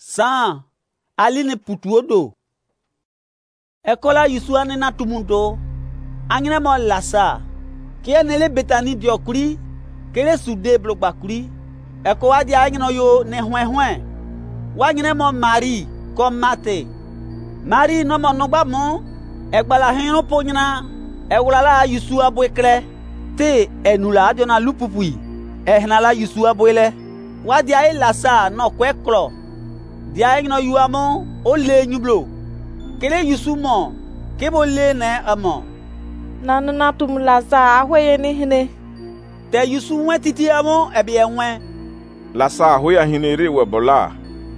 San aline putuodo. Ekola Yusuane na tumundo. Angine mo lasa. Kie nele Betani diokuri. Kele sude blogbakuri. Eko wadi angino yo ne hwen. Wangine mo Marie kom mate. Marie no mo nogba mo. Egbala hino ponyina. Ewulala Yusu abwekre. Te enula adiona lupupui. Ehnala Yusu abwele. Wadi ae lasa no kweklo. Dia ingno yuamo o le nyublo. Kele Yusu mo. Kebo le ne amo. Nanu na tum lasa ahwe ni hine. Te Yusu wen titi amo ebi enwen. Lasa ahwe ya hine re webola.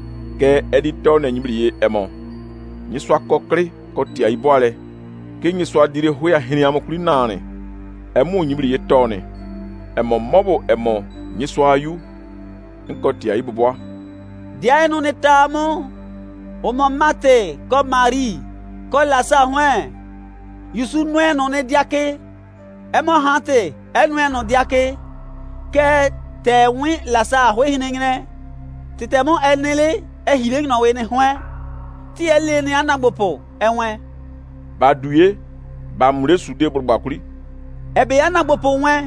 Ke editor na nyibriye emo. Nyiswa kokri kotia iboale. Ke nyiswa dire hwe ya hine amo kuli nane. Emo nyibriye tone. Emo mobo emo nyiswa ayu. Nkotia ibubwa. Dia eno netamo. Omo mate ko Marie ko lasa hwen. Yusu nwe no ne diake. Emo hante enwe no diake. Ke te wi lasa hwe hinengine. Titemo enele ehile no we ne hwen. Ti ele ni anagbopo enwe. Baduye ba mure sude burbakuri. Ebe anagbopo wen.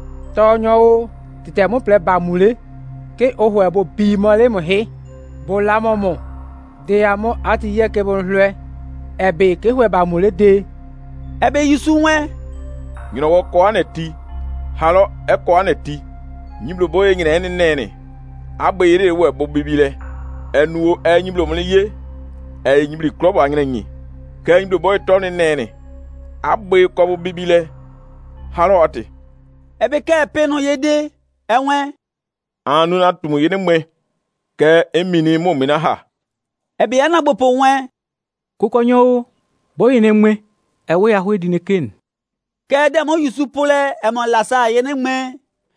Tonyo o titemo ple ba mule ke oho ebo bi mole mo he. Bo la momo. De amo ati ye ke bon hwe. Ebe ke hwe ba mule de. Ebe Yusu wen. Nyino wo ko aneti. Halo e ko aneti. Nyiblo boye nyina ene nene. Abayire wo ebo bibile. Enuo nyiblo mo ye. Nyibli club anyina nyi. Ke nyiblo boye to ne nene. Abaye ko bo bibile. Halo ati. Ebe ke peno yede enwen. Anu na tumu yene mwe. Ke emini mo mina ha. Ebe anagbopo wen. Kukonyo boye ne mwe. Ewe ahwe di neken. Ke demo Yusu pole emo lasa yene mwe.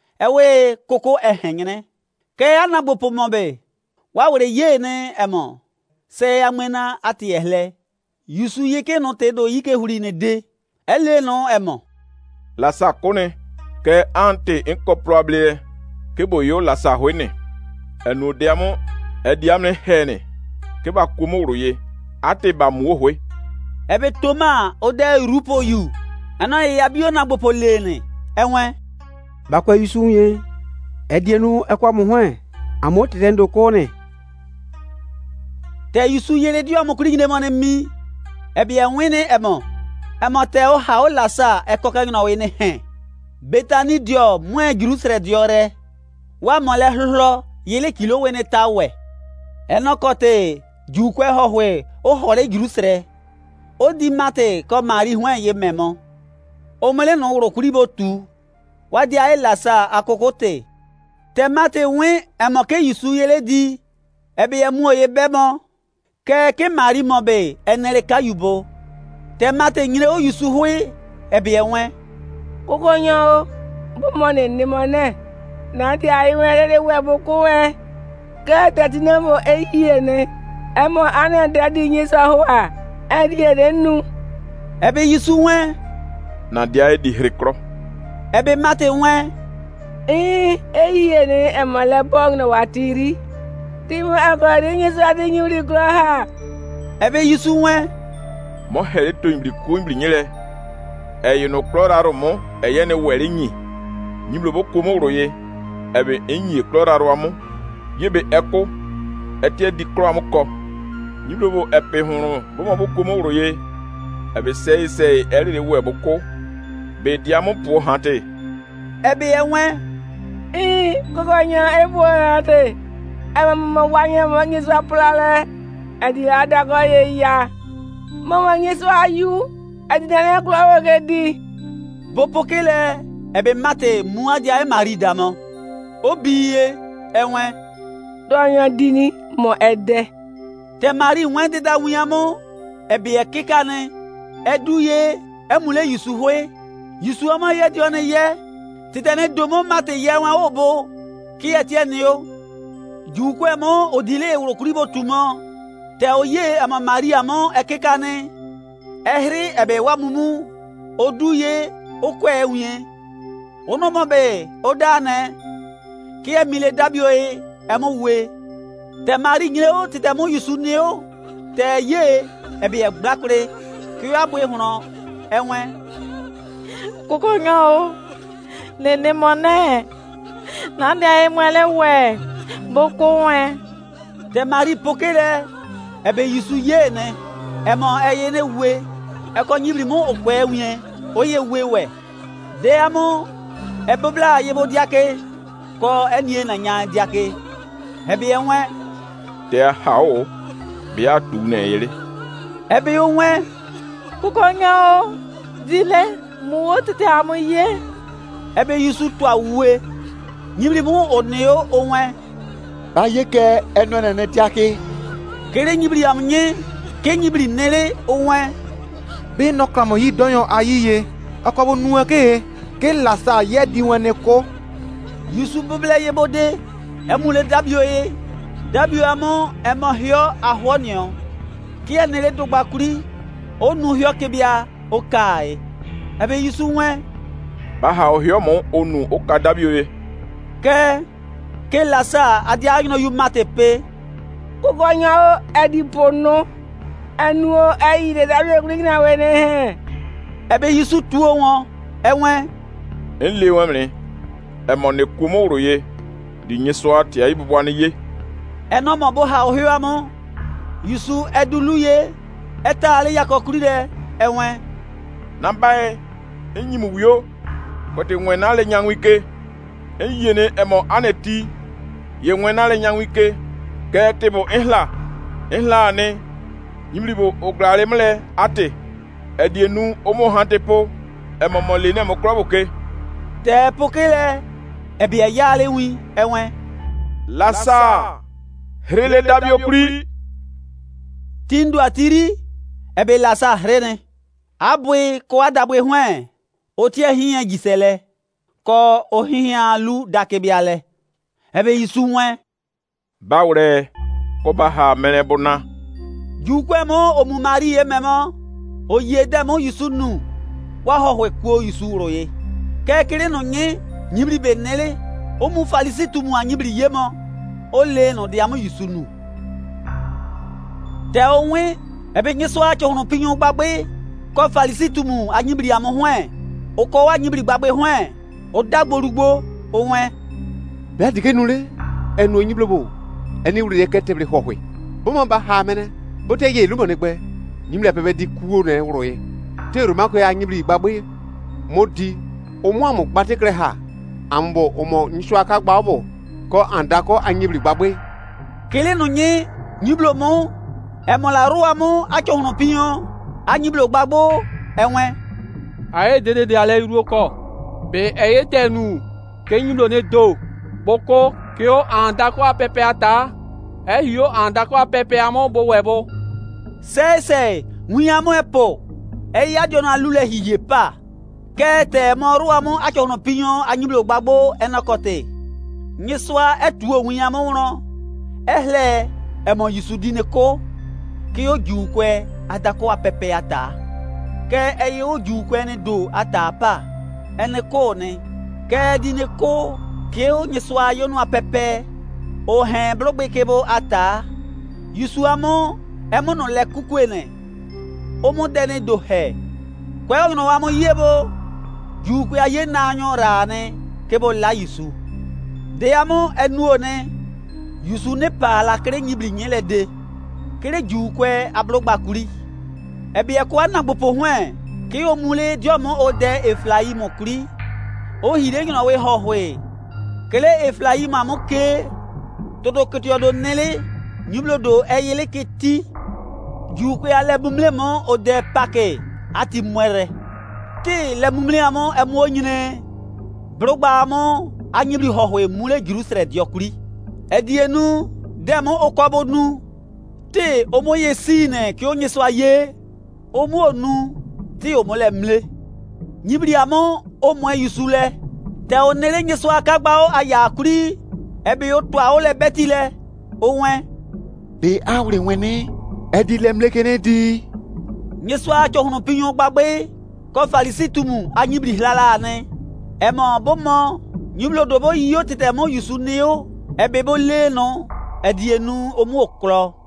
Ewe koko ehenyene. Ke anagbopo mobe. Wa wore ye ne emo. Se amena ati ehle. Yusu yeke no tedo yike huri ne de. Ele no emo. Lasa kone. Ke ante inko probable. Ke boyo lasa hwene. Enu diamo. Diamne hene. Ke ba kumo roye. Ate ba muohwe. Ebe Toma ode rupo yu. Ana yabio na gbopo lene. Enwen. Bakwa Yusu ye. Edienu ekwa muhwe. Amo tendo kone. Te Yusu yele dio amokuri ngine mone mi. Ebi enwene emo. Emo te o ha o lasa ekoka ngina we ne hen. Betani dio mwen Jerusalem diore. Wa mole hlo yele kilo we ne tawe. Enokote jukwe hohwe o hore Jerusalem. O di mate ko Marie hwen ye memo. O mele no woro kuribo tu. Wadi ae lasa akokote. Te mate wen emoke Yusu yele di. Ebe ye muo ye bemo. Ke Marie mobe enere kayubo. Te mate nyire o Yusu hwe. Ebe ye wen. Kukonyo bo mone ni mone. Na ti ayi wen le webo kuwe. Ke tatinemo eyene. Emo ane dadi nyisa hoa. Ede nu. Ebe Yusu wen. Na dia e di hrekro. Ebe mate wen. Eyene emale bong na watiri. Timo akore nyisa de nyuri kro ha. Ebe Yusu wen. Mo hele to imbri ku imbri nyele. No kloraro mo eyene were nyi. Nyimlo bo kumo roye. Ebe enyi kloraro amo. Yebe eko. Etie di kro amo ko. Nyiblo bo epe hunu bo mo bo kumo roye. Ebe sei eri we bo ko. Be diamo po hante. Ebe enwen. Kokonya ebo hante. Mama wanya mangi so plale. Edi ada ko ye ya. Mama ngi so ayu. Edi dane klo wegedi. Bopokele ebe mate muadia e Marie damo. Obiye enwen. Donya dini mo ede. Te Marie wende da wiyamo. Ebe ekikane. Eduye emule Yusu hwe. Yusu ama ye dione ye. Titene domo mate ye wan obo. Ki etienne yo. Jukwe mo odile urokuribo tumo. Te oye ama Marie amo ekikane. Ehri ebe wa mumu. Oduye okwe ewie. Ono mobe odane. Ki emile dabio e emo we. Te Marie nyeo tete mo Yusu neo. Te ye ebi egbakre ki abwe hono enwe. Koko nyao. Nene mone. Nande ay mwele we. Boko we. Te Marie pokele ebe Yusu ye ne. Emo eye ne we. Eko nyibri mo okwe wien. Oye we we. De amo ebobla yebo diake. Ko enye na nya diake. Ebi enwe. Te hao. Bia tu ne yele. Ebi onwe. Koko nyao. Dile. Muo tete amo ye. Ebe Yusu to awe. Nyibri mo oneo onwe. Ba ye ke enwe ne diake. Kere nyibri amnye. Ke nyibri nele onwe. Be no klamo yi donyo ayiye. Akwabo nuwe ke lasa ye diwene ko. Yusu bubele yebode. Emule dabio ye. Dabio amo emo hio ahonio. Kia nele to bakuri. Onu hio kebia okae. Ebe Yusu nwe. Ba ha ohio mo onu oka dabio ye. Ke lasa adia agno yu matepe. Koko nyao edi pono. Anuo ayi de dabio kuri na wene he. Ebe Yusu tuo won. Enwe. Enle wemre. Emo ne kumo roye. Di nyeso ati ayi bubwane ye. Eno mo bo ha ohio amo. Yusu eduluye. Eta ale yakokuri de enwe. Nambae enyimu wio. Kote nwena le nyangwike. Enyene emo aneti. Ye nwena le nyangwike. Ke tebo ihla ne. Nyimlibo ograle mle ate. Edienu omo hantepo. Emo mole ne mo kroboke. Te pokele. Ebi yale wi enwe. Lasa. Hrele dabio kuri. Tindu atiri. Ebe lasa hrene. Abwe ko adabwe hwen. Otie hiyen gisele. Ko ohiyen lu dakebiale. Ebe Yusu hwen. Bawre. Ko baha menebona. Jukwe mo omu Marie memo. Oye demo Yusu nu. Wahohwe kuo Yusu roye. Kekere no nye. Nyibri benele. Omu falisi tumu anyibri yemo. Ole no diamo Yusu nu. Te onwe. Ebe nyeso acho hono pinyo gbagbe. Ko falisi tumu anyibri amo hwen. Oko wa nyibri gbagbe hwen. O dagborugbo onwe. Be adike nule. Enu nyiblobo. Eni wuri ke tebre hohwe. Bomo ba ha mene. Bote ye lumo ne gbe. Nyimle pepe di kuo ne roye. Te ruma ko ya nyibri gbagbe. Modi. Omo amu gbatekre ha. Ambo omo nso aka gba obo. Ko anda ko anyibri gbagbe. Kele no nye nyiblo mo. Emola ruwa mo acho hono pinyo. Anyiblo gbagbo enwe. Aye dede ale iru ko. Be eye tenu. Ke nyiblo ne do. Boko ke o anda ko apepe ata. Yo anda ko apepe amo bo webo. Se wiamo epo. Eya jona lule hiye pa. Kete mo ruwa mo acho hono pinyo anyiblo gbagbo enakote. Nyeswa etuo wiamo ro. Ehle emo Yusu dine ko. Ki o jukwe adako apepe ata. Ke eye o jukwe ne do ata pa. Ene ko ne. Ke dine ko. Ki o nyeswa yonu apepe. O hen blogbe kebo ata. Yusu amo. Emo no le kukwe ne. Omo dene do he. Kwe o no amo yebo. Jukwe aye na anyo rane. Kebo la Yusu. De amo enuo ne. Yusu ne pa la kere nyibli nyele de. Kere jukwe ablogba kuri. Ebi ekwa na gbopo hwen. Ki o mule diomo ode Eflaim kuri. O hire ngina we hohwe. Kele Eflaim amoke. Todo ketio do nele. Nyiblo do eyele keti. Jukwe ale bumle mo ode pake. Ati mwere. Ti le mumle amo emo nyine. Blogba amo anyibli hohwe mule Jerusalem diokuri. Edienu demo okwabo nu. Te omo ye sine ki onye so aye. Omo onu ti omo le mle. Nyibri amo omo Yusu le. Te onele nye so akagba o ayakuri. Ebe yo to a ole betile. Owen. Be awre wene. Edi lemle kene di. Nye so acho hono pinyo gbagbe. Ko falisi tumu anyibri lala ne. Emo bomo. Nyiblo dobo yo tete mo Yusu neo. Ebe bo le no. Edienu omu oklɔ